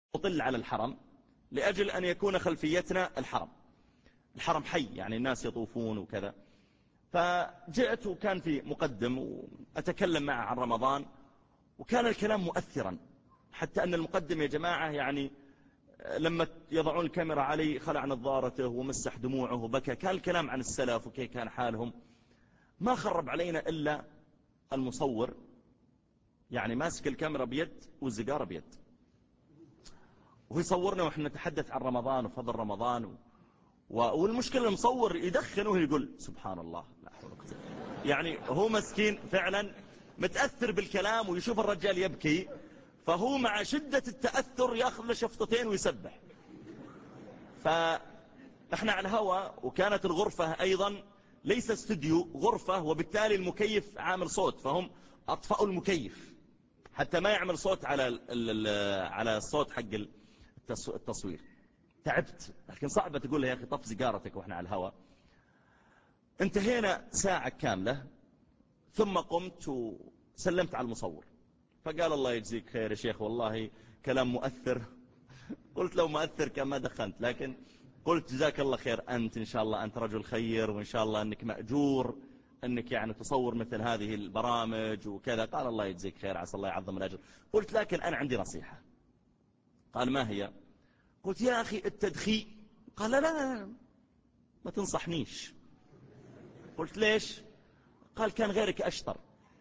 نطل على الحرم لأجل أن يكون خلفيتنا الحرم حي، يعني الناس يطوفون وكذا. فجئت وكان في مقدم وأتكلم معه عن رمضان، وكان الكلام مؤثرا، حتى أن المقدم يا جماعة يعني لما يضعون الكاميرا علي خلع نظارته ومسح دموعه وبكى. كان الكلام عن السلف وكيف كان حالهم. ما خرب علينا إلا المصور، يعني ماسك الكاميرا بيد والزقارة بيد، وهو يصورنا ونحن نتحدث عن رمضان وفضل رمضان والمشكلة المصور يدخن وهو يقول سبحان الله لا حول ولا قوة. يعني هو مسكين فعلا متأثر بالكلام ويشوف الرجال يبكي، فهو مع شدة التأثر ياخذ له شفطتين ويسبح. فاحنا على الهواء، وكانت الغرفة أيضا ليس استوديو، غرفة، وبالتالي المكيف عامل صوت، فهم أطفأوا المكيف حتى ما يعمل صوت على الصوت حق التصوير. تعبت، لكن صعبة تقول له يا أخي طف سيجارتك وإحنا على الهواء. انتهينا ساعة كاملة، ثم قمت وسلمت على المصور، فقال الله يجزيك خير يا شيخ والله كلام مؤثر. قلت لو مؤثر كان ما دخنت، لكن قلت جزاك الله خير، أنت إن شاء الله أنت رجل خير، وإن شاء الله أنك مأجور أنك يعني تصور مثل هذه البرامج وكذا. قال الله يجزيك خير، عسى الله يعظم الأجر. قلت لكن أنا عندي نصيحة. قال ما هي؟ قلت يا أخي التدخين. قال لا ما تنصحنيش. قلت ليش؟ قال كان غيرك أشطر،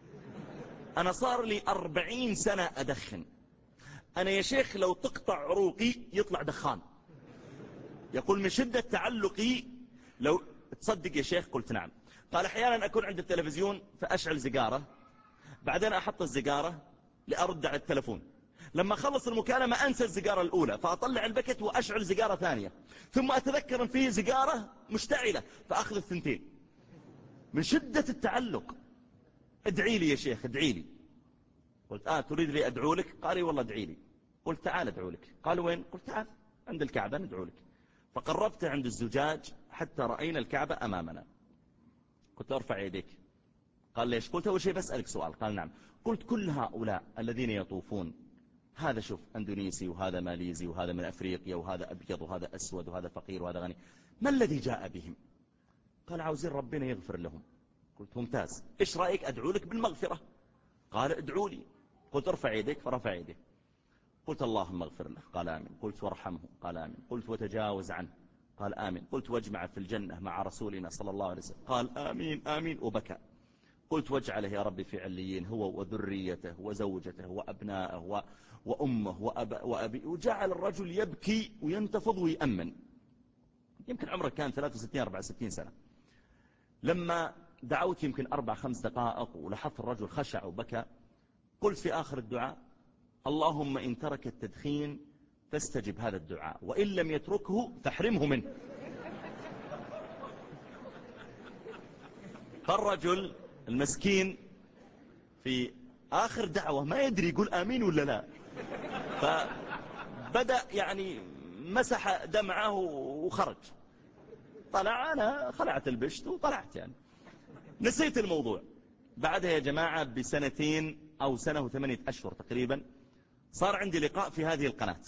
أنا صار لي 40 سنة أدخن، أنا يا شيخ لو تقطع عروقي يطلع دخان. يقول من شدة تعلقي لو تصدق يا شيخ. قلت نعم. قال أحيانا أكون عند التلفزيون فأشعل زقارة، بعدين أحط الزقارة لأرد على التلفون، لما خلص المكالمة أنسى الزقارة الأولى فأطلع البكت وأشعل زقارة ثانية، ثم أتذكر أن فيه زقارة مشتعلة فأخذ الثنتين من شدة التعلق. ادعي لي يا شيخ ادعي لي. قلت تريد لي أدعو لك؟ قال لي والله ادعي لي. قلت تعال ادعو لك. قال وين؟ قلت تعال عند الكعبة ندعو لك. فقربت عند الزجاج حتى رأينا الكعبة أمامنا. قلت ارفع يديك. قال ليش؟ قلت أول شيء بسألك سؤال. قال نعم. قلت كل هؤلاء الذين يطوفون، هذا شوف اندونيسي وهذا ماليزي وهذا من أفريقيا وهذا أبيض وهذا أسود وهذا فقير وهذا غني، ما الذي جاء بهم؟ قال عاوزين ربنا يغفر لهم. قلت ممتاز، إيش رأيك أدعو لك بالمغفرة؟ قال ادعو لي. قلت ارفع يديك. فرفع يديه. قلت اللهم اغفر له. قال آمين. قلت وارحمه. قال آمين. قلت وتجاوز عنه. قال آمين. قلت واجمع في الجنة مع رسولنا صلى الله عليه وسلم. قال آمين آمين وبكى. قلت واجعله يا ربي في عليين هو وذريته وزوجته وأبنائه وأمه وأبي. وجعل الرجل يبكي وينتفض ويأمن. يمكن عمره كان 63-64 سنة. لما دعوت يمكن 4-5 دقائق ولاحظت الرجل خشع وبكى، قلت في آخر الدعاء اللهم إن ترك التدخين فاستجب هذا الدعاء، وإن لم يتركه فاحرمه منه. فالرجل المسكين في آخر دعوة ما يدري يقول آمين ولا لا، فبدأ يعني مسح دمعه وخرج. طلع، أنا خلعت البشت وطلعت، يعني نسيت الموضوع. بعدها يا جماعة بسنتين أو سنة و8 أشهر تقريبا صار عندي لقاء في هذه القناة،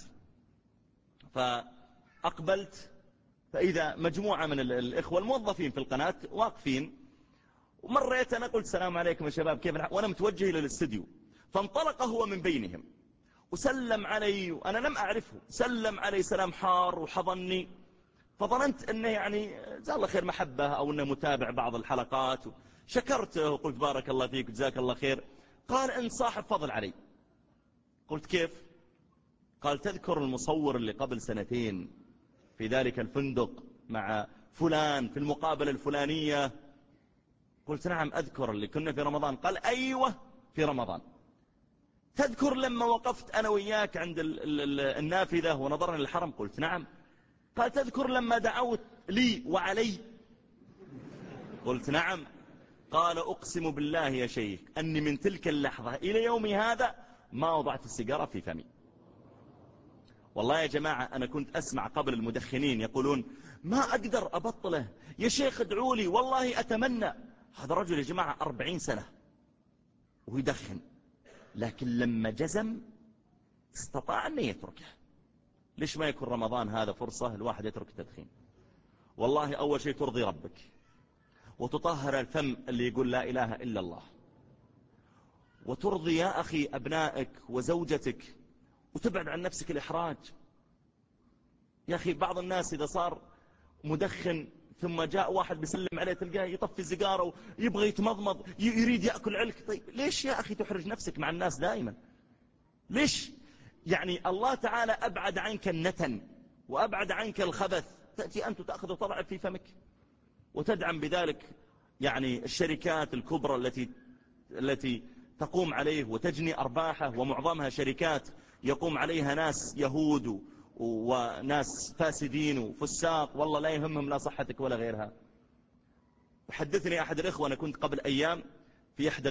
فأقبلت فإذا مجموعة من الإخوة الموظفين في القناة واقفين، ومريت أنا قلت السلام عليكم يا شباب كيف الحال، وأنا متوجه إلى الاستديو. فانطلق هو من بينهم وسلم علي وأنا لم أعرفه، سلم علي سلام حار وحضني، فظننت أنه يعني جزاه الله خير محبة أو أنه متابع بعض الحلقات. شكرته وقلت بارك الله فيك جزاك الله خير. قال أنت صاحب فضل علي. قلت كيف؟ قال تذكر المصور اللي قبل سنتين في ذلك الفندق مع فلان في المقابلة الفلانية؟ قلت نعم أذكر، اللي كنا في رمضان. قال أيوة في رمضان. تذكر لما وقفت أنا وياك عند النافذة ونظرنا للحرم؟ قلت نعم. قال تذكر لما دعوت لي وعلي؟ قلت نعم. قال أقسم بالله يا شيخ أني من تلك اللحظة إلى يومي هذا ما وضعت السيجارة في فمي. والله يا جماعة أنا كنت أسمع قبل المدخنين يقولون ما أقدر أبطله يا شيخ ادعوا لي والله أتمنى. هذا رجل يا جماعة 40 سنة ويدخن، لكن لما جزم استطاع أن يتركه. ليش ما يكون رمضان هذا فرصة الواحد يترك التدخين؟ والله أول شيء ترضي ربك، وتطهر الفم اللي يقول لا إله إلا الله، وترضي يا أخي أبنائك وزوجتك، وتبعد عن نفسك الإحراج. يا أخي بعض الناس إذا صار مدخن ثم جاء واحد بيسلم عليه تلقاه يطفي السيجارة ويبغى يتمضمض يريد يأكل علك. طيب ليش يا أخي تحرج نفسك مع الناس دائما؟ ليش؟ يعني الله تعالى أبعد عنك النتن وأبعد عنك الخبث، تأتي أنت تأخذ وتضع في فمك وتدعم بذلك يعني الشركات الكبرى التي تقوم عليه وتجني أرباحه، ومعظمها شركات يقوم عليها ناس يهود وناس فاسدين وفساق، والله لا يهمهم لا صحتك ولا غيرها. وحدثني أحد الإخوة، أنا كنت قبل أيام في إحدى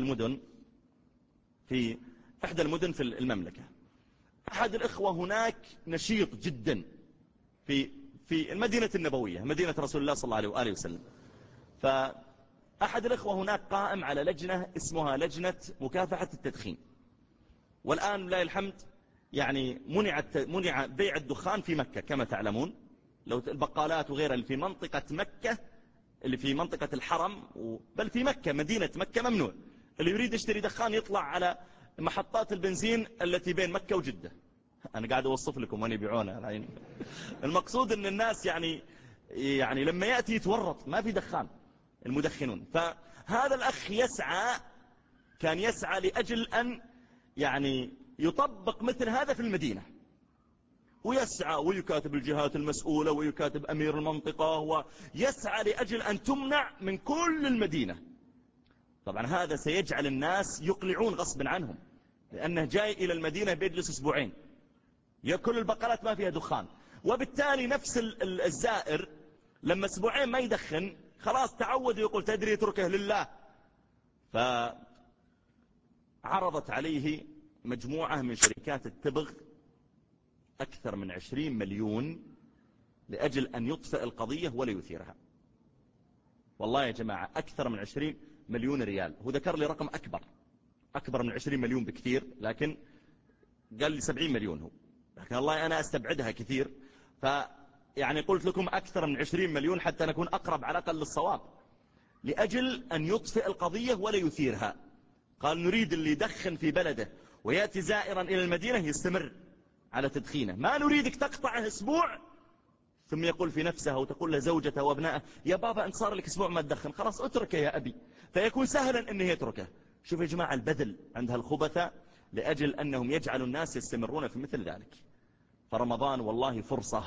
المدن في المملكة. أحد الإخوة هناك نشيط جدا في المدينة النبوية، مدينة رسول الله صلى الله عليه وآله وسلم. فأحد الإخوة هناك قائم على لجنة اسمها لجنة مكافحة التدخين. والآن لا الحمد يعني منع بيع الدخان في مكة كما تعلمون. لو البقالات وغيرها اللي في منطقة مكة، اللي في منطقة الحرم، بل في مكة مدينة مكة ممنوع. اللي يريد يشتري دخان يطلع على محطات البنزين التي بين مكة وجدة. أنا قاعد أوصف لكم وأنا يبيعونها. المقصود أن الناس يعني لما يأتي يتورط، ما في دخان المدخنون. فهذا الأخ كان يسعى لأجل أن يعني يطبق مثل هذا في المدينة، ويسعى ويكاتب الجهات المسؤولة ويكاتب أمير المنطقة، ويسعى لأجل أن تمنع من كل المدينة. طبعا هذا سيجعل الناس يقلعون غصبا عنهم، لأنه جاي إلى المدينة بيجلس أسبوعين، يأكل البقالات ما فيها دخان، وبالتالي نفس الزائر لما أسبوعين ما يدخن خلاص تعود ويقول تدري اتركه لله. فعرضت عليه مجموعة من شركات التبغ أكثر من 20 مليون لأجل أن يطفئ القضية ولا يثيرها. والله يا جماعة أكثر من 20 مليون ريال. هو ذكر لي رقم أكبر من 20 مليون بكثير، لكن قال لي 70 مليون هو، لكن الله أنا أستبعدها كثير. فيعني قلت لكم أكثر من 20 مليون حتى نكون أقرب على الأقل للصواب، لأجل أن يطفئ القضية ولا يثيرها. قال نريد اللي يدخن في بلده ويأتي زائرا إلى المدينة يستمر على تدخينه، ما نريدك تقطعه أسبوع ثم يقول في نفسه وتقول له زوجته وابنائه يا بابا أنت صار لك أسبوع ما تدخن، خلاص اتركه يا أبي، فيكون سهلا أنه يتركه. شوف يا جماعة البذل عند هالخبثة لأجل أنهم يجعلوا الناس يستمرون في مثل ذلك. فرمضان والله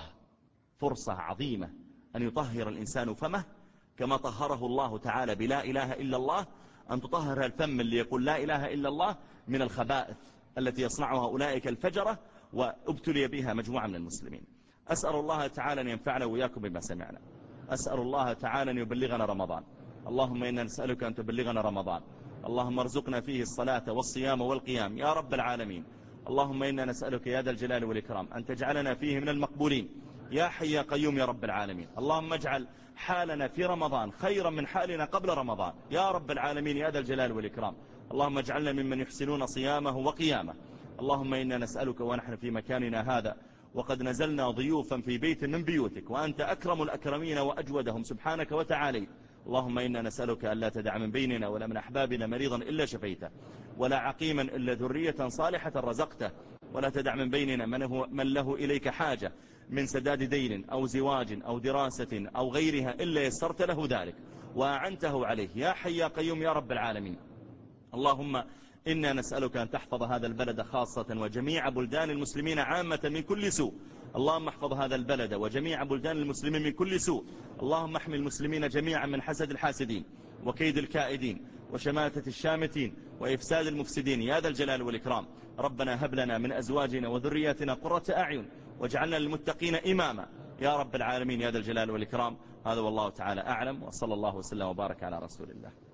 فرصة عظيمة أن يطهر الإنسان فمه كما طهره الله تعالى بلا إله إلا الله، أن تطهر الفم اللي يقول لا إله إلا الله من الخبائث التي يصنعها أولئك الفجرة، وابتلي بها مجموعة من المسلمين. أسأل الله تعالى أن ينفعنا وإياكم بما سمعنا. أسأل الله تعالى أن يبلغنا رمضان. اللهم إنا نسألك أن تبلغنا رمضان. اللهم ارزقنا فيه الصلاة والصيام والقيام يا رب العالمين. اللهم إنا نسألك يا ذا الجلال والإكرام أن تجعلنا فيه من المقبولين يا حي يا قيوم يا رب العالمين. اللهم اجعل حالنا في رمضان خيرا من حالنا قبل رمضان يا رب العالمين يا ذا الجلال والإكرام. اللهم اجعلنا ممن يحسنون صيامه وقيامه. اللهم إنا نسألك ونحن في مكاننا هذا وقد نزلنا ضيوفا في بيت من بيوتك وأنت أكرم الأكرمين وأجودهم سبحانك وتعالي. اللهم إنا نسألك أن لا تدع من بيننا ولا من أحبابنا مريضا إلا شفيته، ولا عقيما إلا ذرية صالحة رزقته، ولا تدع من بيننا من له إليك حاجة من سداد دين أو زواج أو دراسة أو غيرها إلا يسرت له ذلك وأعنته عليه يا حي يا قيوم يا رب العالمين. اللهم إنا نسألك أن تحفظ هذا البلد خاصة وجميع بلدان المسلمين عامة من كل سوء. اللهم احفظ هذا البلد وجميع بلدان المسلمين من كل سوء. اللهم احمي المسلمين جميعا من حسد الحاسدين وكيد الكائدين وشماتة الشامتين وإفساد المفسدين يا ذا الجلال والإكرام. ربنا هب لنا من أزواجنا وذرياتنا قرة أعين واجعلنا للمتقين إماما يا رب العالمين يا ذا الجلال والإكرام. هذا والله تعالى أعلم، وصلى الله وسلم وبارك على رسول الله.